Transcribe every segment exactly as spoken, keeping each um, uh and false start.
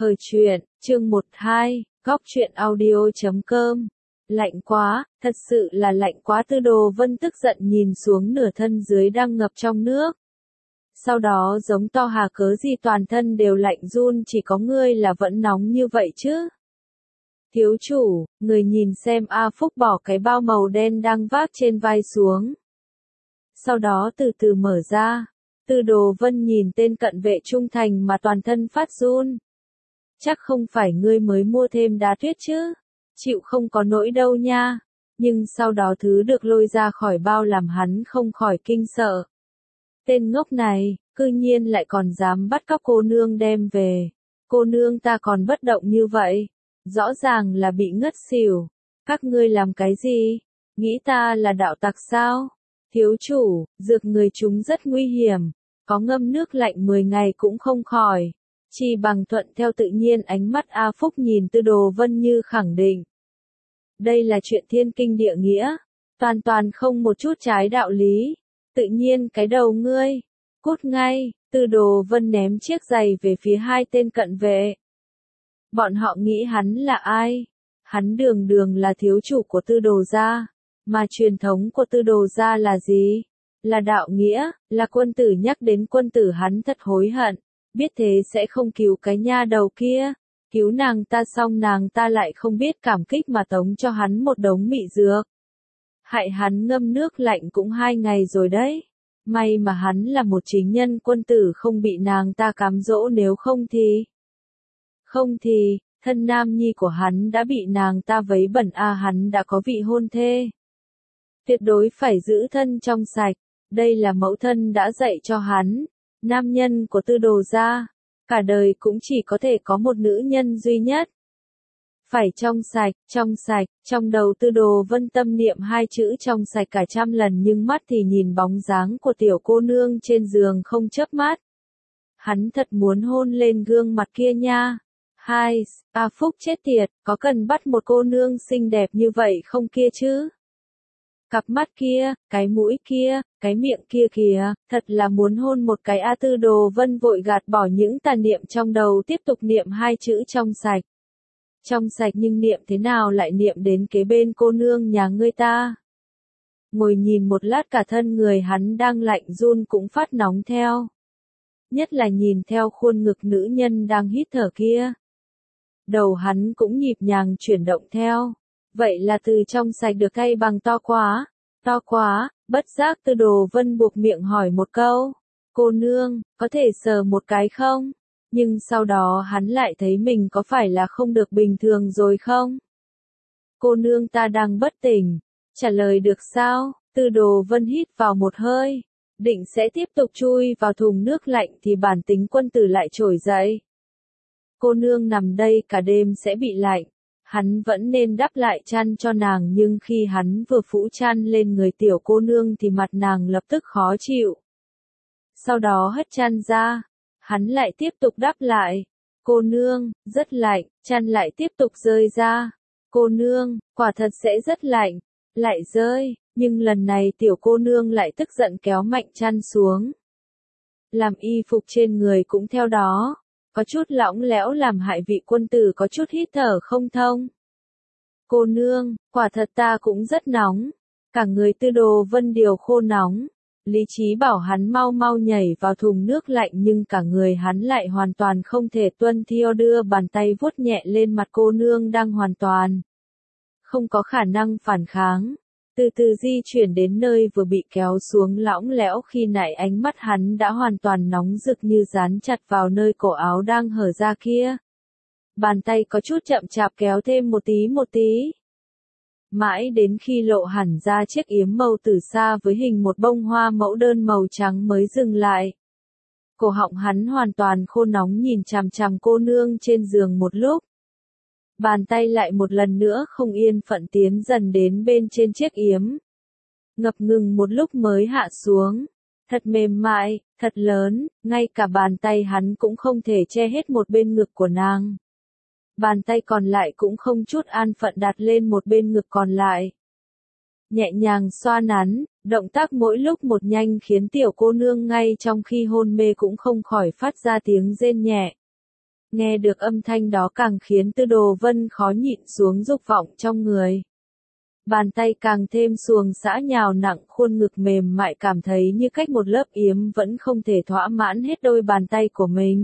Khởi truyện, chương một hai, góc truyện audio chấm com. Lạnh quá, thật sự là lạnh quá. Tư Đồ Vân tức giận nhìn xuống nửa thân dưới đang ngập trong nước. Sau đó giống to hà cớ gì toàn thân đều lạnh run, chỉ có ngươi là vẫn nóng như vậy chứ. Thiếu chủ, người nhìn xem. A Phúc bỏ cái bao màu đen đang vác trên vai xuống. Sau đó từ từ mở ra. Tư Đồ Vân nhìn tên cận vệ trung thành mà toàn thân phát run. Chắc không phải ngươi mới mua thêm đá tuyết chứ? Chịu không có nỗi đâu nha. Nhưng sau đó thứ được lôi ra khỏi bao làm hắn không khỏi kinh sợ. Tên ngốc này, cư nhiên lại còn dám bắt cóc cô nương đem về. Cô nương ta còn bất động như vậy. Rõ ràng là bị ngất xỉu. Các ngươi làm cái gì? Nghĩ ta là đạo tặc sao? Thiếu chủ, dược người chúng rất nguy hiểm. Có ngâm nước lạnh mười ngày cũng không khỏi. Chỉ bằng thuận theo tự nhiên. Ánh mắt A Phúc nhìn Tư Đồ Vân như khẳng định. Đây là chuyện thiên kinh địa nghĩa. Toàn toàn không một chút trái đạo lý. Tự nhiên cái đầu ngươi. Cút ngay. Tư Đồ Vân ném chiếc giày về phía hai tên cận vệ. Bọn họ nghĩ hắn là ai? Hắn đường đường là thiếu chủ của Tư Đồ gia. Mà truyền thống của Tư Đồ gia là gì? Là đạo nghĩa, là quân tử. Nhắc đến quân tử hắn thật hối hận. Biết thế sẽ không cứu cái nha đầu kia. Cứu nàng ta xong nàng ta lại không biết cảm kích mà tống cho hắn một đống mị dược. Hại hắn ngâm nước lạnh cũng hai ngày rồi đấy. May mà hắn là một chính nhân quân tử không bị nàng ta cám dỗ, nếu không thì... Không thì, thân nam nhi của hắn đã bị nàng ta vấy bẩn. A hắn đã có vị hôn thê. Tuyệt đối phải giữ thân trong sạch. Đây là mẫu thân đã dạy cho hắn. Nam nhân của Tư Đồ gia, cả đời cũng chỉ có thể có một nữ nhân duy nhất. Phải trong sạch, trong sạch. Trong đầu Tư Đồ Vân tâm niệm hai chữ trong sạch cả trăm lần, nhưng mắt thì nhìn bóng dáng của tiểu cô nương trên giường không chớp mắt. Hắn thật muốn hôn lên gương mặt kia nha. Hai, A Phúc chết tiệt, có cần bắt một cô nương xinh đẹp như vậy không kia chứ? Cặp mắt kia, cái mũi kia, cái miệng kia kìa, thật là muốn hôn một cái. A Tư Đồ Vân vội gạt bỏ những tà niệm trong đầu, tiếp tục niệm hai chữ trong sạch. Trong sạch, nhưng niệm thế nào lại niệm đến kế bên cô nương nhà ngươi ta? Ngồi nhìn một lát cả thân người hắn đang lạnh run cũng phát nóng theo. Nhất là nhìn theo khuôn ngực nữ nhân đang hít thở kia. Đầu hắn cũng nhịp nhàng chuyển động theo. Vậy là từ trong sạch được thay bằng to quá, to quá. Bất giác Tư Đồ Vân buộc miệng hỏi một câu. Cô nương, có thể sờ một cái không? Nhưng sau đó hắn lại thấy mình có phải là không được bình thường rồi không? Cô nương ta đang bất tỉnh. Trả lời được sao? Tư Đồ Vân hít vào một hơi. Định sẽ tiếp tục chui vào thùng nước lạnh thì bản tính quân tử lại trỗi dậy. Cô nương nằm đây cả đêm sẽ bị lạnh. Hắn vẫn nên đắp lại chăn cho nàng, nhưng khi hắn vừa phủ chăn lên người tiểu cô nương thì mặt nàng lập tức khó chịu. Sau đó hất chăn ra, hắn lại tiếp tục đắp lại. Cô nương, rất lạnh. Chăn lại tiếp tục rơi ra. Cô nương, quả thật sẽ rất lạnh. Lại rơi, nhưng lần này tiểu cô nương lại tức giận kéo mạnh chăn xuống. Làm y phục trên người cũng theo đó. Có chút lỏng lẽo làm hại vị quân tử có chút hít thở không thông. Cô nương, quả thật ta cũng rất nóng. Cả người Tư Đồ Vân đều khô nóng. Lý trí bảo hắn mau mau nhảy vào thùng nước lạnh, nhưng cả người hắn lại hoàn toàn không thể tuân theo, đưa bàn tay vuốt nhẹ lên mặt cô nương đang hoàn toàn không có khả năng phản kháng. Từ từ di chuyển đến nơi vừa bị kéo xuống lỏng lẽo, khi nãy ánh mắt hắn đã hoàn toàn nóng rực như dán chặt vào nơi cổ áo đang hở ra kia. Bàn tay có chút chậm chạp kéo thêm một tí một tí. Mãi đến khi lộ hẳn ra chiếc yếm màu từ xa với hình một bông hoa mẫu đơn màu trắng mới dừng lại. Cổ họng hắn hoàn toàn khô nóng nhìn chằm chằm cô nương trên giường một lúc. Bàn tay lại một lần nữa không yên phận tiến dần đến bên trên chiếc yếm. Ngập ngừng một lúc mới hạ xuống. Thật mềm mại, thật lớn, ngay cả bàn tay hắn cũng không thể che hết một bên ngực của nàng. Bàn tay còn lại cũng không chút an phận đặt lên một bên ngực còn lại. Nhẹ nhàng xoa nắn, động tác mỗi lúc một nhanh khiến tiểu cô nương ngay trong khi hôn mê cũng không khỏi phát ra tiếng rên nhẹ. Nghe được âm thanh đó càng khiến Tư Đồ Vân khó nhịn xuống dục vọng trong người. Bàn tay càng thêm xuồng xã nhào nặng khuôn ngực mềm mại cảm thấy như cách một lớp yếm vẫn không thể thỏa mãn hết đôi bàn tay của mình.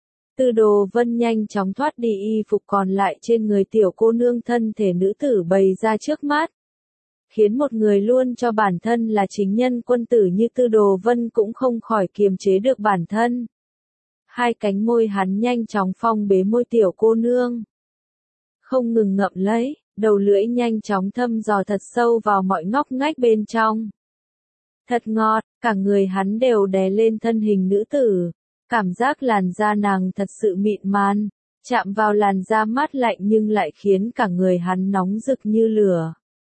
Tư Đồ Vân nhanh chóng thoát đi y phục còn lại trên người tiểu cô nương thân thể nữ tử bày ra trước mắt. Khiến một người luôn cho bản thân là chính nhân quân tử như Tư Đồ Vân cũng không khỏi kiềm chế được bản thân. Hai cánh môi hắn nhanh chóng phong bế môi tiểu cô nương. Không ngừng ngậm lấy, đầu lưỡi nhanh chóng thâm dò thật sâu vào mọi ngóc ngách bên trong. Thật ngọt, cả người hắn đều đè lên thân hình nữ tử. Cảm giác làn da nàng thật sự mịn man, chạm vào làn da mát lạnh nhưng lại khiến cả người hắn nóng rực như lửa.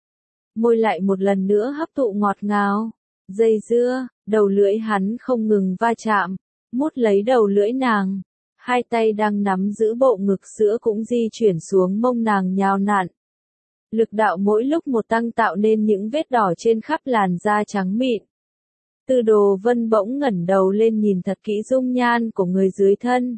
Môi lại một lần nữa hấp thụ ngọt ngào, dây dưa, đầu lưỡi hắn không ngừng va chạm, mút lấy đầu lưỡi nàng. Hai tay đang nắm giữ bộ ngực sữa cũng di chuyển xuống mông nàng nhào nặn. Lực đạo mỗi lúc một tăng tạo nên những vết đỏ trên khắp làn da trắng mịn. Tư Đồ Vân bỗng ngẩng đầu lên nhìn thật kỹ dung nhan của người dưới thân.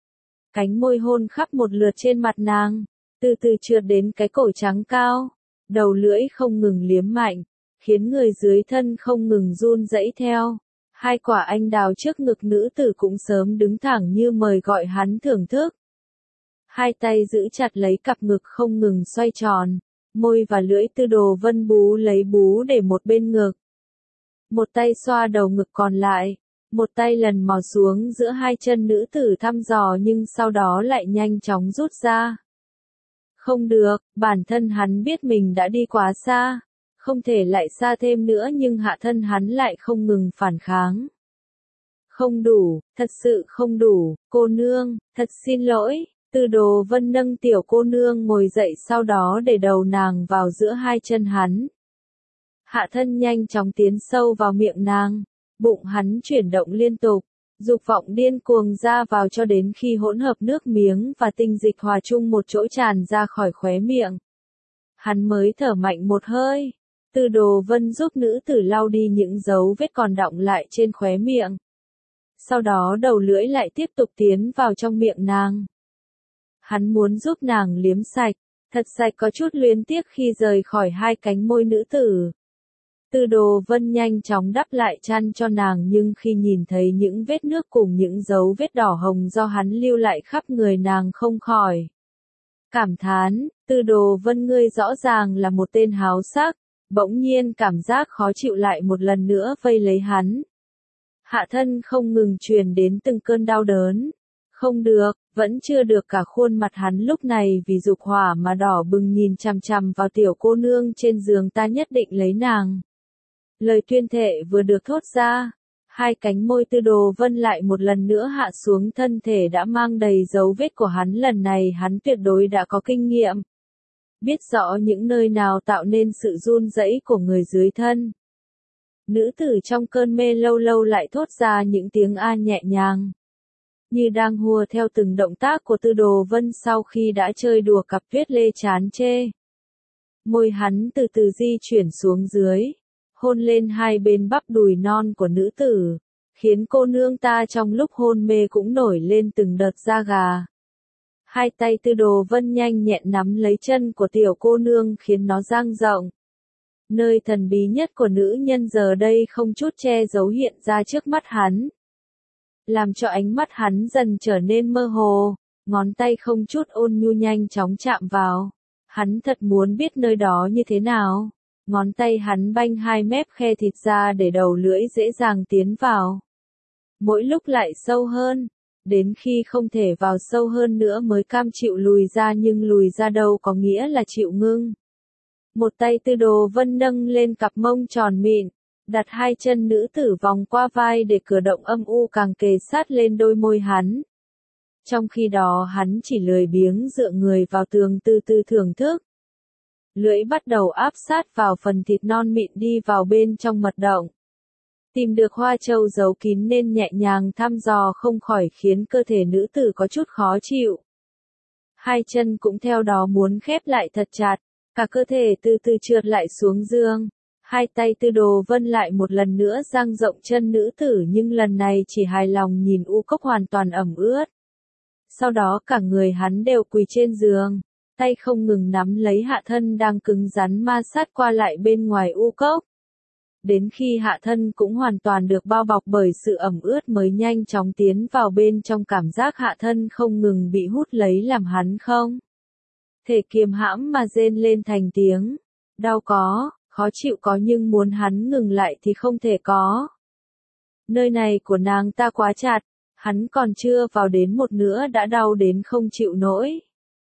Cánh môi hôn khắp một lượt trên mặt nàng, từ từ trượt đến cái cổ trắng cao. Đầu lưỡi không ngừng liếm mạnh, khiến người dưới thân không ngừng run rẩy theo. Hai quả anh đào trước ngực nữ tử cũng sớm đứng thẳng như mời gọi hắn thưởng thức. Hai tay giữ chặt lấy cặp ngực không ngừng xoay tròn, môi và lưỡi Tư Đồ Vân bú lấy bú để một bên ngực. Một tay xoa đầu ngực còn lại, một tay lần mò xuống giữa hai chân nữ tử thăm dò nhưng sau đó lại nhanh chóng rút ra. Không được, bản thân hắn biết mình đã đi quá xa, không thể lại xa thêm nữa nhưng hạ thân hắn lại không ngừng phản kháng. Không đủ, thật sự không đủ, cô nương, thật xin lỗi. Tư Đồ Vân nâng tiểu cô nương ngồi dậy sau đó để đầu nàng vào giữa hai chân hắn. Hạ thân nhanh chóng tiến sâu vào miệng nàng, bụng hắn chuyển động liên tục, dục vọng điên cuồng ra vào cho đến khi hỗn hợp nước miếng và tinh dịch hòa chung một chỗ tràn ra khỏi khóe miệng. Hắn mới thở mạnh một hơi. Tư Đồ Vân giúp nữ tử lau đi những dấu vết còn đọng lại trên khóe miệng. Sau đó đầu lưỡi lại tiếp tục tiến vào trong miệng nàng. Hắn muốn giúp nàng liếm sạch, thật sạch có chút luyến tiếc khi rời khỏi hai cánh môi nữ tử. Tư Đồ Vân nhanh chóng đắp lại chăn cho nàng nhưng khi nhìn thấy những vết nước cùng những dấu vết đỏ hồng do hắn lưu lại khắp người nàng không khỏi cảm thán, Tư Đồ Vân ngươi rõ ràng là một tên háo sắc, bỗng nhiên cảm giác khó chịu lại một lần nữa vây lấy hắn. Hạ thân không ngừng truyền đến từng cơn đau đớn. Không được, vẫn chưa được cả khuôn mặt hắn lúc này vì dục hỏa mà đỏ bừng nhìn chằm chằm vào tiểu cô nương trên giường ta nhất định lấy nàng. Lời tuyên thệ vừa được thốt ra, hai cánh môi Tư Đồ Vân lại một lần nữa hạ xuống thân thể đã mang đầy dấu vết của hắn lần này hắn tuyệt đối đã có kinh nghiệm. Biết rõ những nơi nào tạo nên sự run rẩy của người dưới thân. Nữ tử trong cơn mê lâu lâu lại thốt ra những tiếng a nhẹ nhàng. Như đang hùa theo từng động tác của Tư Đồ Vân sau khi đã chơi đùa cặp tuyết lê chán chê. Môi hắn từ từ di chuyển xuống dưới, hôn lên hai bên bắp đùi non của nữ tử, khiến cô nương ta trong lúc hôn mê cũng nổi lên từng đợt da gà. Hai tay Tư Đồ Vân nhanh nhẹn nắm lấy chân của tiểu cô nương khiến nó dang rộng. Nơi thần bí nhất của nữ nhân giờ đây không chút che giấu hiện ra trước mắt hắn. Làm cho ánh mắt hắn dần trở nên mơ hồ, ngón tay không chút ôn nhu nhanh chóng chạm vào. Hắn thật muốn biết nơi đó như thế nào. Ngón tay hắn banh hai mép khe thịt ra để đầu lưỡi dễ dàng tiến vào. Mỗi lúc lại sâu hơn, đến khi không thể vào sâu hơn nữa mới cam chịu lùi ra nhưng lùi ra đâu có nghĩa là chịu ngưng. Một tay Tư Đồ Vân nâng lên cặp mông tròn mịn, đặt hai chân nữ tử vòng qua vai để cử động âm u càng kề sát lên đôi môi hắn. Trong khi đó hắn chỉ lười biếng dựa người vào tường từ từ thưởng thức. Lưỡi bắt đầu áp sát vào phần thịt non mịn đi vào bên trong mật động. Tìm được hoa châu giấu kín nên nhẹ nhàng thăm dò không khỏi khiến cơ thể nữ tử có chút khó chịu. Hai chân cũng theo đó muốn khép lại thật chặt, cả cơ thể từ từ trượt lại xuống giường. Hai tay Tư Đồ Vân lại một lần nữa dang rộng chân nữ tử nhưng lần này chỉ hài lòng nhìn u cốc hoàn toàn ẩm ướt. Sau đó cả người hắn đều quỳ trên giường, tay không ngừng nắm lấy hạ thân đang cứng rắn ma sát qua lại bên ngoài u cốc. Đến khi hạ thân cũng hoàn toàn được bao bọc bởi sự ẩm ướt mới nhanh chóng tiến vào bên trong, cảm giác hạ thân không ngừng bị hút lấy làm hắn không thể kiềm hãm mà rên lên thành tiếng. Đau có, khó chịu có, nhưng muốn hắn ngừng lại thì không thể có. Nơi này của nàng ta quá chặt, hắn còn chưa vào đến một nữa đã đau đến không chịu nổi.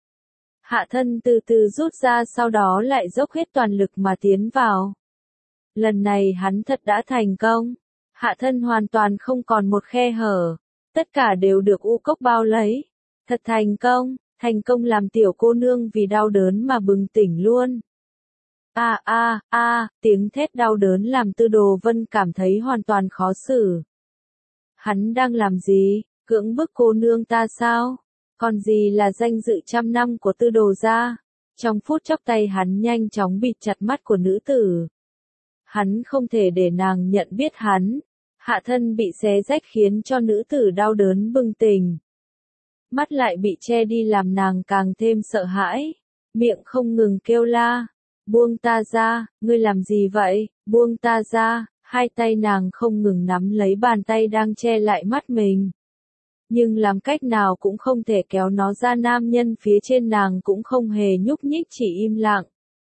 Hạ thân từ từ rút ra, sau đó lại dốc hết toàn lực mà tiến vào. Lần này hắn thật đã thành công. Hạ thân hoàn toàn không còn một khe hở. Tất cả đều được u cốc bao lấy. Thật thành công, thành công làm tiểu cô nương vì đau đớn mà bừng tỉnh luôn. A a a, tiếng thét đau đớn làm Tư Đồ Vân cảm thấy hoàn toàn khó xử. Hắn đang làm gì? Cưỡng bức cô nương ta sao? Còn gì là danh dự trăm năm của Tư Đồ gia? Trong phút chốc tay hắn nhanh chóng bịt chặt mắt của nữ tử. Hắn không thể để nàng nhận biết hắn. Hạ thân bị xé rách khiến cho nữ tử đau đớn bừng tỉnh. Mắt lại bị che đi làm nàng càng thêm sợ hãi. Miệng không ngừng kêu la. Buông ta ra, ngươi làm gì vậy? Buông ta ra. Hai tay nàng không ngừng nắm lấy bàn tay đang che lại mắt mình. Nhưng làm cách nào cũng không thể kéo nó ra, nam nhân phía trên nàng cũng không hề nhúc nhích, chỉ im lặng.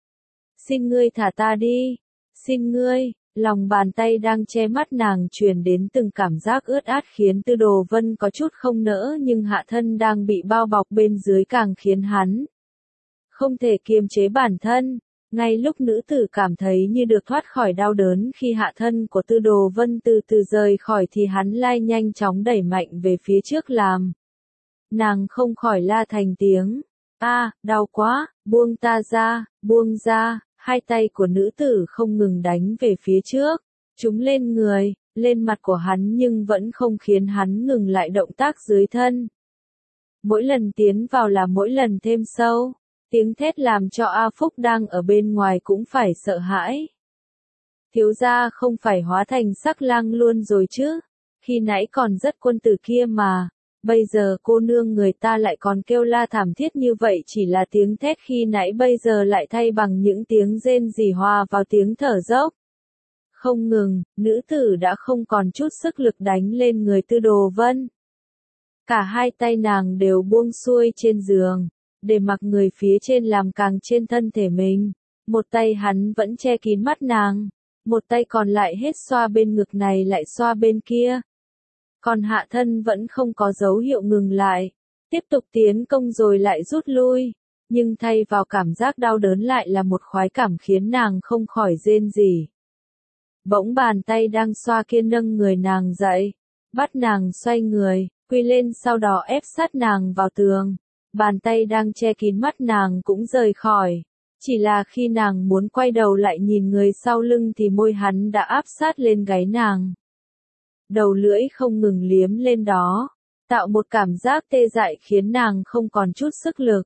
Xin ngươi thả ta đi. Xin ngươi, lòng bàn tay đang che mắt nàng truyền đến từng cảm giác ướt át khiến Tư Đồ Vân có chút không nỡ, nhưng hạ thân đang bị bao bọc bên dưới càng khiến hắn không thể kiềm chế bản thân. Ngay lúc nữ tử cảm thấy như được thoát khỏi đau đớn khi hạ thân của Tư Đồ Vân từ từ rời khỏi thì hắn lại nhanh chóng đẩy mạnh về phía trước làm nàng không khỏi la thành tiếng. A, đau quá, buông ta ra, buông ra. Hai tay của nữ tử không ngừng đánh về phía trước, chúng lên người, lên mặt của hắn nhưng vẫn không khiến hắn ngừng lại động tác dưới thân. Mỗi lần tiến vào là mỗi lần thêm sâu, tiếng thét làm cho A Phúc đang ở bên ngoài cũng phải sợ hãi. Thiếu gia không phải hóa thành sắc lang luôn rồi chứ, khi nãy còn rất quân tử kia mà. Bây giờ cô nương người ta lại còn kêu la thảm thiết như vậy, chỉ là tiếng thét khi nãy bây giờ lại thay bằng những tiếng rên rỉ hòa vào tiếng thở dốc. Không ngừng, nữ tử đã không còn chút sức lực đánh lên người Tư Đồ Vân. Cả hai tay nàng đều buông xuôi trên giường, để mặc người phía trên làm càng trên thân thể mình. Một tay hắn vẫn che kín mắt nàng, một tay còn lại hết xoa bên ngực này lại xoa bên kia. Còn hạ thân vẫn không có dấu hiệu ngừng lại, tiếp tục tiến công rồi lại rút lui, nhưng thay vào cảm giác đau đớn lại là một khoái cảm khiến nàng không khỏi rên rỉ. Bỗng bàn tay đang xoa kia nâng người nàng dậy, bắt nàng xoay người, quy lên, sau đó ép sát nàng vào tường. Bàn tay đang che kín mắt nàng cũng rời khỏi, chỉ là khi nàng muốn quay đầu lại nhìn người sau lưng thì môi hắn đã áp sát lên gáy nàng. Đầu lưỡi không ngừng liếm lên đó, tạo một cảm giác tê dại khiến nàng không còn chút sức lực.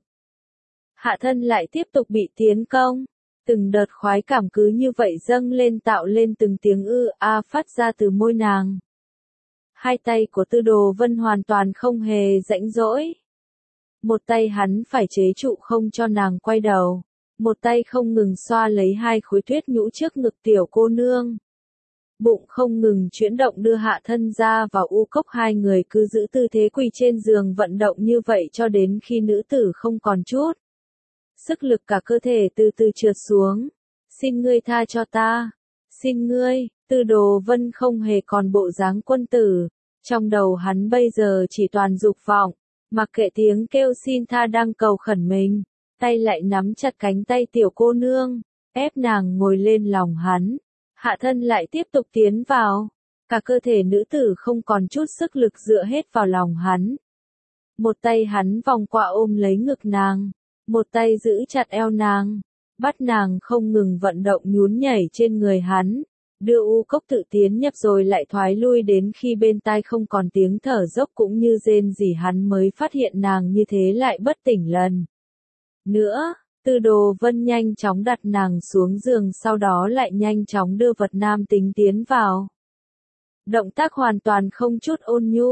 Hạ thân lại tiếp tục bị tiến công, từng đợt khoái cảm cứ như vậy dâng lên, tạo lên từng tiếng ư a phát ra từ môi nàng. Hai tay của Tư Đồ Vân hoàn toàn không hề rãnh rỗi. Một tay hắn phải chế trụ không cho nàng quay đầu, một tay không ngừng xoa lấy hai khối tuyết nhũ trước ngực tiểu cô nương. Bụng không ngừng chuyển động đưa hạ thân ra vào u cốc, hai người cứ giữ tư thế quỳ trên giường vận động như vậy cho đến khi nữ tử không còn chút sức lực, cả cơ thể từ từ trượt xuống. Xin ngươi tha cho ta, xin ngươi. Tư Đồ Vân không hề còn bộ dáng quân tử, trong đầu hắn bây giờ chỉ toàn dục vọng, mặc kệ tiếng kêu xin tha đang cầu khẩn mình, tay lại nắm chặt cánh tay tiểu cô nương, ép nàng ngồi lên lòng hắn. Hạ thân lại tiếp tục tiến vào, cả cơ thể nữ tử không còn chút sức lực dựa hết vào lòng hắn. Một tay hắn vòng qua ôm lấy ngực nàng, một tay giữ chặt eo nàng, bắt nàng không ngừng vận động nhún nhảy trên người hắn, đưa u cốc tự tiến nhập rồi lại thoái lui đến khi bên tai không còn tiếng thở dốc cũng như rên rỉ, hắn mới phát hiện nàng như thế lại bất tỉnh lần nữa. Tư Đồ Vân nhanh chóng đặt nàng xuống giường, sau đó lại nhanh chóng đưa vật nam tính tiến vào. Động tác hoàn toàn không chút ôn nhu,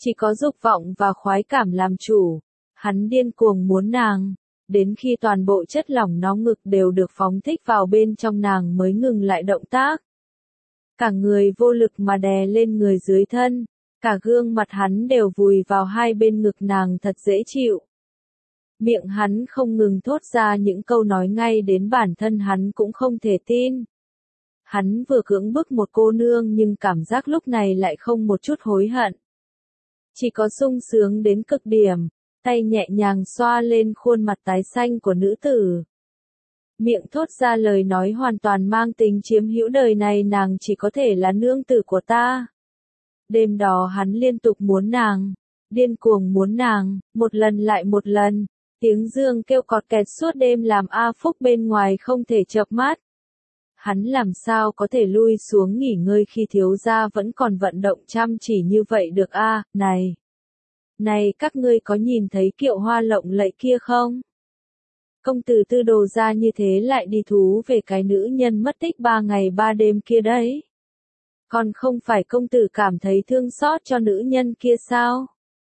Chỉ có dục vọng và khoái cảm làm chủ. Hắn điên cuồng muốn nàng, đến khi toàn bộ chất lỏng nóng ngực đều được phóng thích vào bên trong nàng mới ngừng lại động tác. Cả người vô lực mà đè lên người dưới thân, cả gương mặt hắn đều vùi vào hai bên ngực nàng thật dễ chịu. Miệng hắn không ngừng thốt ra những câu nói ngay đến bản thân hắn cũng không thể tin. Hắn vừa cưỡng bức một cô nương nhưng cảm giác lúc này lại không một chút hối hận. Chỉ có sung sướng đến cực điểm, tay nhẹ nhàng xoa lên khuôn mặt tái xanh của nữ tử. Miệng thốt ra lời nói hoàn toàn mang tính chiếm hữu, đời này nàng chỉ có thể là nương tử của ta. Đêm đó hắn liên tục muốn nàng, điên cuồng muốn nàng, một lần lại một lần, tiếng dương kêu cọt kẹt suốt đêm làm A Phúc bên ngoài không thể chợp mắt. Hắn làm sao có thể lui xuống nghỉ ngơi khi thiếu gia vẫn còn vận động chăm chỉ như vậy được a? À, này, này các ngươi có nhìn thấy kiệu hoa lộng lẫy kia không? Công tử Tư Đồ gia như thế lại đi thú về cái nữ nhân mất tích ba ngày ba đêm kia đấy. Còn không phải công tử cảm thấy thương xót cho nữ nhân kia sao?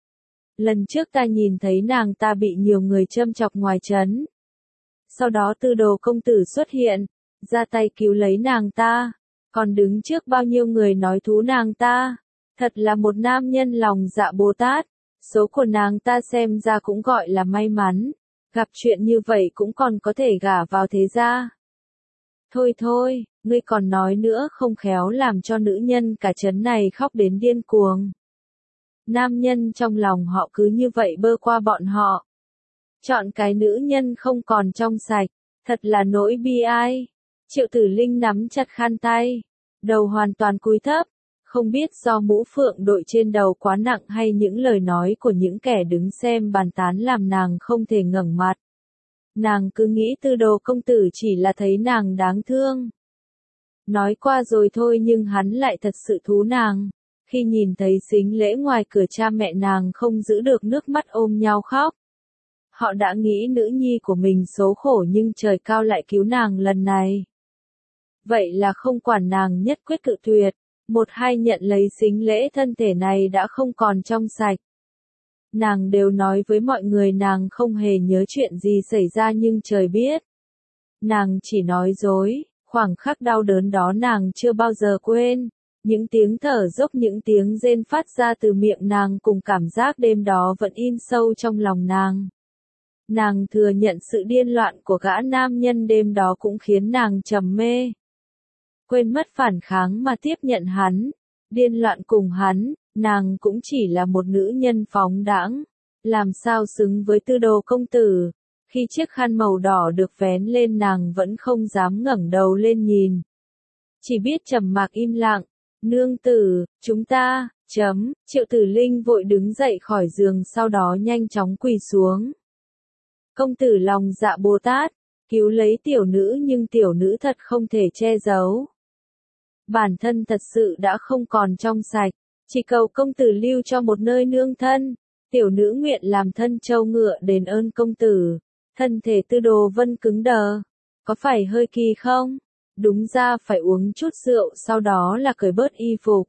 Lần trước ta nhìn thấy nàng ta bị nhiều người châm chọc ngoài trấn. Sau đó Tư Đồ công tử xuất hiện, ra tay cứu lấy nàng ta, còn đứng trước bao nhiêu người nói thú nàng ta. Thật là một nam nhân lòng dạ Bồ Tát, số của nàng ta xem ra cũng gọi là may mắn, gặp chuyện như vậy cũng còn có thể gả vào thế gia. Thôi thôi, ngươi còn nói nữa không khéo làm cho nữ nhân cả trấn này khóc đến điên cuồng. Nam nhân trong lòng họ cứ như vậy bơ qua bọn họ. Chọn cái nữ nhân không còn trong sạch, thật là nỗi bi ai. Triệu Tử Linh nắm chặt khăn tay, đầu hoàn toàn cúi thấp, không biết do mũ phượng đội trên đầu quá nặng hay những lời nói của những kẻ đứng xem bàn tán làm nàng không thể ngẩng mặt. Nàng cứ nghĩ Tư Đồ công tử chỉ là thấy nàng đáng thương. Nói qua rồi thôi nhưng hắn lại thật sự thú nàng. Khi nhìn thấy sính lễ ngoài cửa cha mẹ nàng không giữ được nước mắt ôm nhau khóc. Họ đã nghĩ nữ nhi của mình số khổ nhưng trời cao lại cứu nàng lần này. Vậy là không quản nàng nhất quyết cự tuyệt, một hai nhận lấy sính lễ thân thể này đã không còn trong sạch. Nàng đều nói với mọi người nàng không hề nhớ chuyện gì xảy ra nhưng trời biết. Nàng chỉ nói dối, khoảng khắc đau đớn đó nàng chưa bao giờ quên. Những tiếng thở dốc, những tiếng rên phát ra từ miệng nàng cùng cảm giác đêm đó vẫn in sâu trong lòng nàng. Nàng thừa nhận sự điên loạn của gã nam nhân đêm đó cũng khiến nàng trầm mê. Quên mất phản kháng mà tiếp nhận hắn, điên loạn cùng hắn, nàng cũng chỉ là một nữ nhân phóng đãng, làm sao xứng với Tư Đồ công tử. Khi chiếc khăn màu đỏ được vén lên nàng vẫn không dám ngẩng đầu lên nhìn. Chỉ biết trầm mặc im lặng, nương tử, chúng ta, chấm, Triệu Tử Linh vội đứng dậy khỏi giường sau đó nhanh chóng quỳ xuống. Công tử lòng dạ Bồ Tát, cứu lấy tiểu nữ nhưng tiểu nữ thật không thể che giấu. Bản thân thật sự đã không còn trong sạch, chỉ cầu công tử lưu cho một nơi nương thân, tiểu nữ nguyện làm thân trâu ngựa đền ơn công tử. Thân thể Tư Đồ Vân cứng đờ, có phải hơi kỳ không? Đúng ra phải uống chút rượu sau đó là cởi bớt y phục.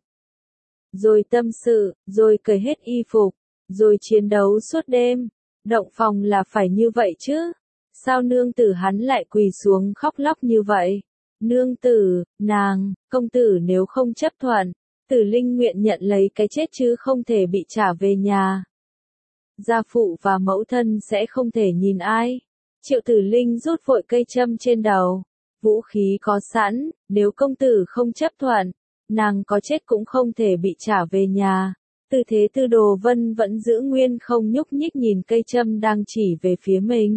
Rồi tâm sự, rồi cởi hết y phục, rồi chiến đấu suốt đêm. Động phòng là phải như vậy chứ? Sao nương tử hắn lại quỳ xuống khóc lóc như vậy? Nương tử, nàng, công tử nếu không chấp thuận, Tử Linh nguyện nhận lấy cái chết chứ không thể bị trả về nhà. Gia phụ và mẫu thân sẽ không thể nhìn ai. Triệu Tử Linh rút vội cây châm trên đầu. Vũ khí có sẵn, nếu công tử không chấp thuận, nàng có chết cũng không thể bị trả về nhà. Tư thế Tư Đồ Vân vẫn giữ nguyên không nhúc nhích nhìn cây châm đang chỉ về phía mình.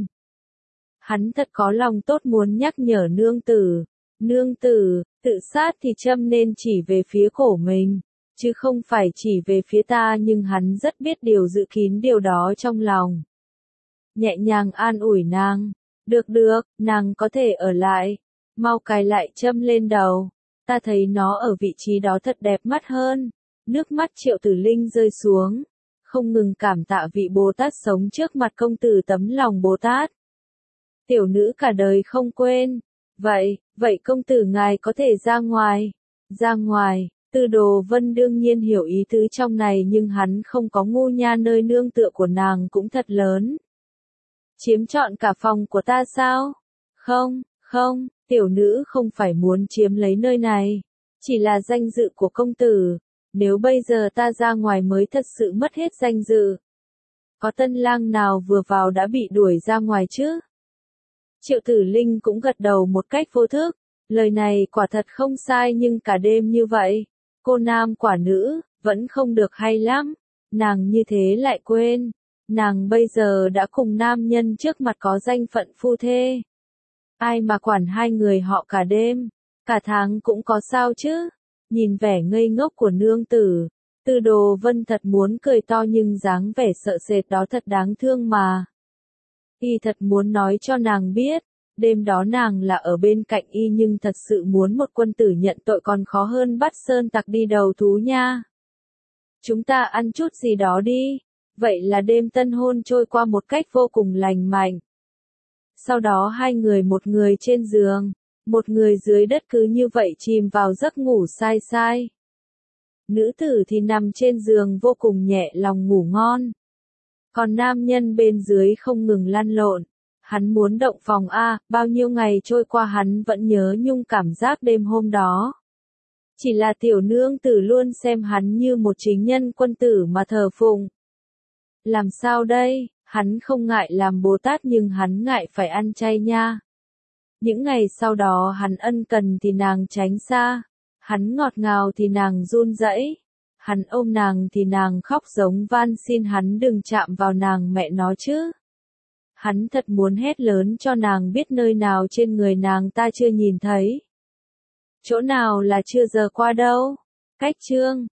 Hắn thật có lòng tốt muốn nhắc nhở nương tử. Nương tử, tự sát thì châm nên chỉ về phía cổ mình, chứ không phải chỉ về phía ta, nhưng hắn rất biết điều giữ kín điều đó trong lòng. Nhẹ nhàng an ủi nàng. Được được, nàng có thể ở lại. Mau cài lại châm lên đầu. Ta thấy nó ở vị trí đó thật đẹp mắt hơn. Nước mắt Triệu Tử Linh rơi xuống. Không ngừng cảm tạ vị Bồ Tát sống trước mặt công tử tấm lòng Bồ Tát. Tiểu nữ cả đời không quên. Vậy, vậy công tử ngài có thể ra ngoài. Ra ngoài, Tư Đồ Vân đương nhiên hiểu ý tứ trong này nhưng hắn không có ngu nha, nơi nương tựa của nàng cũng thật lớn. Chiếm trọn cả phòng của ta sao? Không, không, tiểu nữ không phải muốn chiếm lấy nơi này. Chỉ là danh dự của công tử. Nếu bây giờ ta ra ngoài mới thật sự mất hết danh dự. Có tân lang nào vừa vào đã bị đuổi ra ngoài chứ? Triệu Tử Linh cũng gật đầu một cách vô thức. Lời này quả thật không sai, nhưng cả đêm như vậy, cô nam quả nữ, vẫn không được hay lắm. Nàng như thế lại quên. Nàng bây giờ đã cùng nam nhân trước mặt có danh phận phu thê. Ai mà quản hai người họ cả đêm, cả tháng cũng có sao chứ? Nhìn vẻ ngây ngốc của nương tử, Tư Đồ Vân thật muốn cười to nhưng dáng vẻ sợ sệt đó thật đáng thương mà. Y thật muốn nói cho nàng biết, đêm đó nàng là ở bên cạnh y nhưng thật sự muốn một quân tử nhận tội còn khó hơn bắt sơn tặc đi đầu thú nha. Chúng ta ăn chút gì đó đi. Vậy là đêm tân hôn trôi qua một cách vô cùng lành mạnh. Sau đó hai người, một người trên giường, một người dưới đất, cứ như vậy chìm vào giấc ngủ sai sai. Nữ tử thì nằm trên giường vô cùng nhẹ lòng ngủ ngon. Còn nam nhân bên dưới không ngừng lăn lộn. Hắn muốn động phòng a, bao nhiêu ngày trôi qua hắn vẫn nhớ nhung cảm giác đêm hôm đó. Chỉ là tiểu nương tử luôn xem hắn như một chính nhân quân tử mà thờ phụng. Làm sao đây, hắn không ngại làm Bồ Tát nhưng hắn ngại phải ăn chay nha. Những ngày sau đó hắn ân cần thì nàng tránh xa, hắn ngọt ngào thì nàng run rẩy, hắn ôm nàng thì nàng khóc giống van xin hắn đừng chạm vào nàng mẹ nó chứ. Hắn thật muốn hét lớn cho nàng biết nơi nào trên người nàng ta chưa nhìn thấy. Chỗ nào là chưa giờ qua đâu. Cách chương